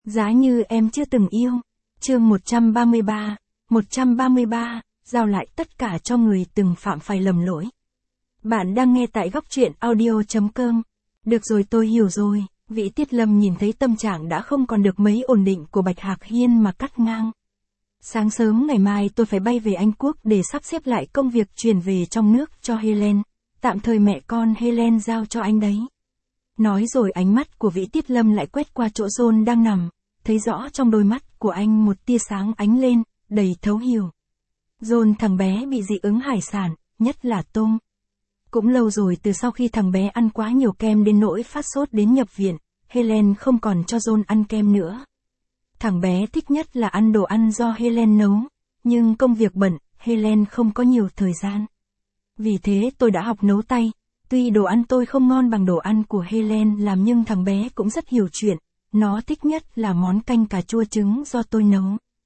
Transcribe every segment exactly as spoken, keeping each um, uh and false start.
Giá như em chưa từng yêu. Chương một trăm ba mươi ba. một trăm ba mươi ba, giao lại tất cả cho người từng phạm phải lầm lỗi. Bạn đang nghe tại góc truyện audio chấm com. Được rồi, tôi hiểu rồi. Vĩ Tiết Lâm nhìn thấy tâm trạng đã không còn được mấy ổn định của Bạch Hạc Hiên mà cắt ngang. Sáng sớm ngày mai tôi phải bay về Anh Quốc để sắp xếp lại công việc chuyển về trong nước cho Helen. Tạm thời mẹ con Helen giao cho anh đấy. Nói rồi ánh mắt của Vĩ Tiết Lâm lại quét qua chỗ John đang nằm, thấy rõ trong đôi mắt của anh một tia sáng ánh lên, đầy thấu hiểu. John, thằng bé bị dị ứng hải sản, nhất là tôm. Cũng lâu rồi từ sau khi thằng bé ăn quá nhiều kem đến nỗi phát sốt đến nhập viện, Helen không còn cho John ăn kem nữa. Thằng bé thích nhất là ăn đồ ăn do Helen nấu, nhưng công việc bận, Helen không có nhiều thời gian. Vì thế tôi đã học nấu tay. Tuy đồ ăn tôi không ngon bằng đồ ăn của Helen làm nhưng thằng bé cũng rất hiểu chuyện, nó thích nhất là món canh cà chua trứng do tôi nấu.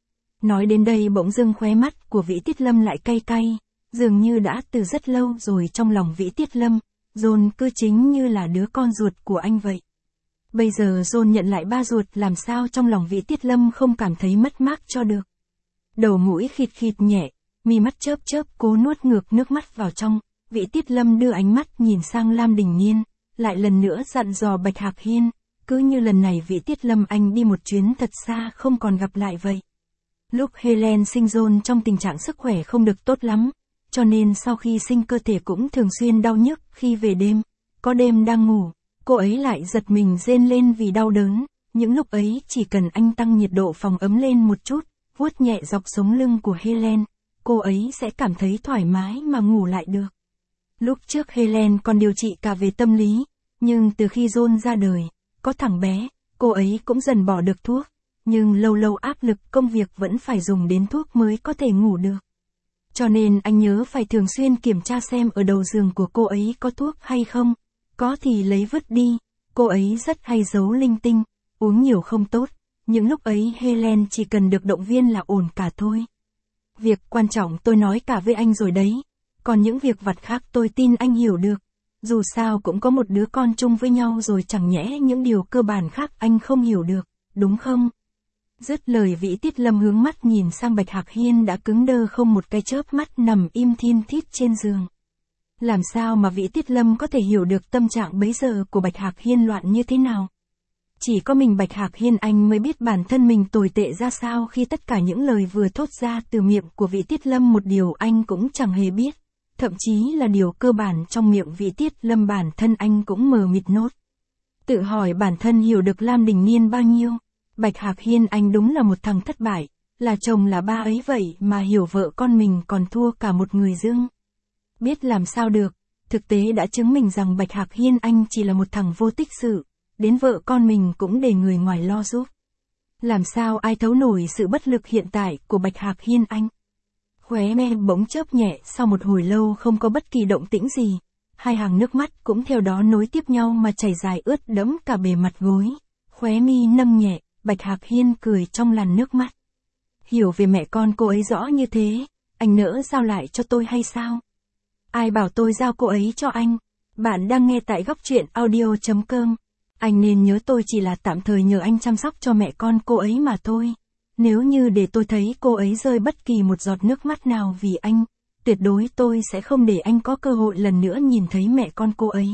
Nói đến đây bỗng dưng khóe mắt của Vĩ Tiết Lâm lại cay cay, dường như đã từ rất lâu rồi trong lòng Vĩ Tiết Lâm, John cứ chính như là đứa con ruột của anh vậy. Bây giờ John nhận lại ba ruột, làm sao trong lòng Vĩ Tiết Lâm không cảm thấy mất mát cho được. Đầu mũi khịt khịt nhẹ, mi mắt chớp chớp cố nuốt ngược nước mắt vào trong. Vĩ Tiết Lâm đưa ánh mắt nhìn sang Lam Đình Nhiên, lại lần nữa dặn dò Bạch Hạc Hiên, cứ như lần này Vĩ Tiết Lâm anh đi một chuyến thật xa không còn gặp lại vậy. Lúc Helen sinh John trong tình trạng sức khỏe không được tốt lắm, cho nên sau khi sinh cơ thể cũng thường xuyên đau nhức khi về đêm, có đêm đang ngủ, cô ấy lại giật mình rên lên vì đau đớn, những lúc ấy chỉ cần anh tăng nhiệt độ phòng ấm lên một chút, vuốt nhẹ dọc sống lưng của Helen, cô ấy sẽ cảm thấy thoải mái mà ngủ lại được. Lúc trước Helen còn điều trị cả về tâm lý, nhưng từ khi John ra đời, có thằng bé, cô ấy cũng dần bỏ được thuốc, nhưng lâu lâu áp lực công việc vẫn phải dùng đến thuốc mới có thể ngủ được. Cho nên anh nhớ phải thường xuyên kiểm tra xem ở đầu giường của cô ấy có thuốc hay không, có thì lấy vứt đi, cô ấy rất hay giấu linh tinh, uống nhiều không tốt, những lúc ấy Helen chỉ cần được động viên là ổn cả thôi. Việc quan trọng tôi nói cả với anh rồi đấy. Còn những việc vặt khác tôi tin anh hiểu được. Dù sao cũng có một đứa con chung với nhau rồi, chẳng nhẽ những điều cơ bản khác anh không hiểu được, đúng không? Dứt lời Vĩ Tiết Lâm hướng mắt nhìn sang Bạch Hạc Hiên đã cứng đơ không một cái chớp mắt nằm im thin thít trên giường. Làm sao mà Vĩ Tiết Lâm có thể hiểu được tâm trạng bấy giờ của Bạch Hạc Hiên loạn như thế nào? Chỉ có mình Bạch Hạc Hiên anh mới biết bản thân mình tồi tệ ra sao khi tất cả những lời vừa thốt ra từ miệng của Vĩ Tiết Lâm một điều anh cũng chẳng hề biết. Thậm chí là điều cơ bản trong miệng Vĩ Tiết Lâm bản thân anh cũng mờ mịt nốt. Tự hỏi bản thân hiểu được Lam Đình Nhiên bao nhiêu. Bạch Hạc Hiên anh đúng là một thằng thất bại, là chồng là ba ấy vậy mà hiểu vợ con mình còn thua cả một người dưng. Biết làm sao được, thực tế đã chứng minh rằng Bạch Hạc Hiên anh chỉ là một thằng vô tích sự, đến vợ con mình cũng để người ngoài lo giúp. Làm sao ai thấu nổi sự bất lực hiện tại của Bạch Hạc Hiên anh. Khóe me bỗng chớp nhẹ, sau một hồi lâu không có bất kỳ động tĩnh gì, hai hàng nước mắt cũng theo đó nối tiếp nhau mà chảy dài ướt đẫm cả bề mặt gối. Khóe mi nâng nhẹ, Bạch Hạc Hiên cười trong làn nước mắt. Hiểu về mẹ con cô ấy rõ như thế, anh nỡ giao lại cho tôi hay sao? Ai bảo tôi giao cô ấy cho anh? Bạn đang nghe tại góc truyện audio chấm com. Anh nên nhớ tôi chỉ là tạm thời nhờ anh chăm sóc cho mẹ con cô ấy mà thôi. Nếu như để tôi thấy cô ấy rơi bất kỳ một giọt nước mắt nào vì anh, tuyệt đối tôi sẽ không để anh có cơ hội lần nữa nhìn thấy mẹ con cô ấy.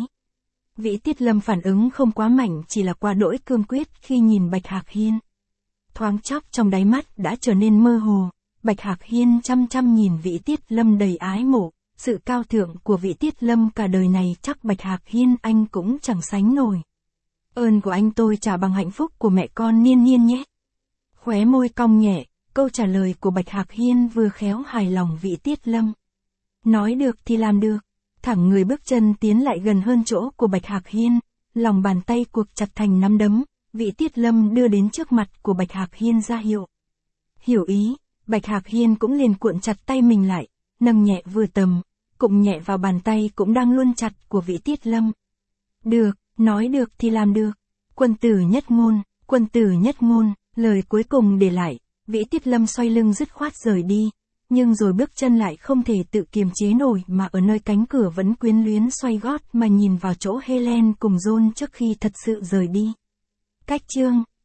Vĩ Tiết Lâm phản ứng không quá mạnh, chỉ là quá đỗi cương quyết khi nhìn Bạch Hạc Hiên. Thoáng chốc trong đáy mắt đã trở nên mơ hồ, Bạch Hạc Hiên chăm chăm nhìn Vĩ Tiết Lâm đầy ái mộ, sự cao thượng của Vĩ Tiết Lâm cả đời này chắc Bạch Hạc Hiên anh cũng chẳng sánh nổi. Ơn của anh tôi trả bằng hạnh phúc của mẹ con Nhiên Nhiên nhé. Khóe môi cong nhẹ, câu trả lời của Bạch Hạc Hiên vừa khéo hài lòng Vĩ Tiết Lâm. Nói được thì làm được, thẳng người bước chân tiến lại gần hơn chỗ của Bạch Hạc Hiên, lòng bàn tay cuộc chặt thành nắm đấm, Vĩ Tiết Lâm đưa đến trước mặt của Bạch Hạc Hiên ra hiệu. Hiểu ý, Bạch Hạc Hiên cũng liền cuộn chặt tay mình lại, nâng nhẹ vừa tầm, cụng nhẹ vào bàn tay cũng đang luôn chặt của Vĩ Tiết Lâm. Được, nói được thì làm được, quân tử nhất ngôn, quân tử nhất ngôn. Lời cuối cùng để lại, Vĩ Tiết Lâm xoay lưng dứt khoát rời đi, nhưng rồi bước chân lại không thể tự kiềm chế nổi mà ở nơi cánh cửa vẫn quyến luyến xoay gót mà nhìn vào chỗ Helen cùng John trước khi thật sự rời đi. Cách chương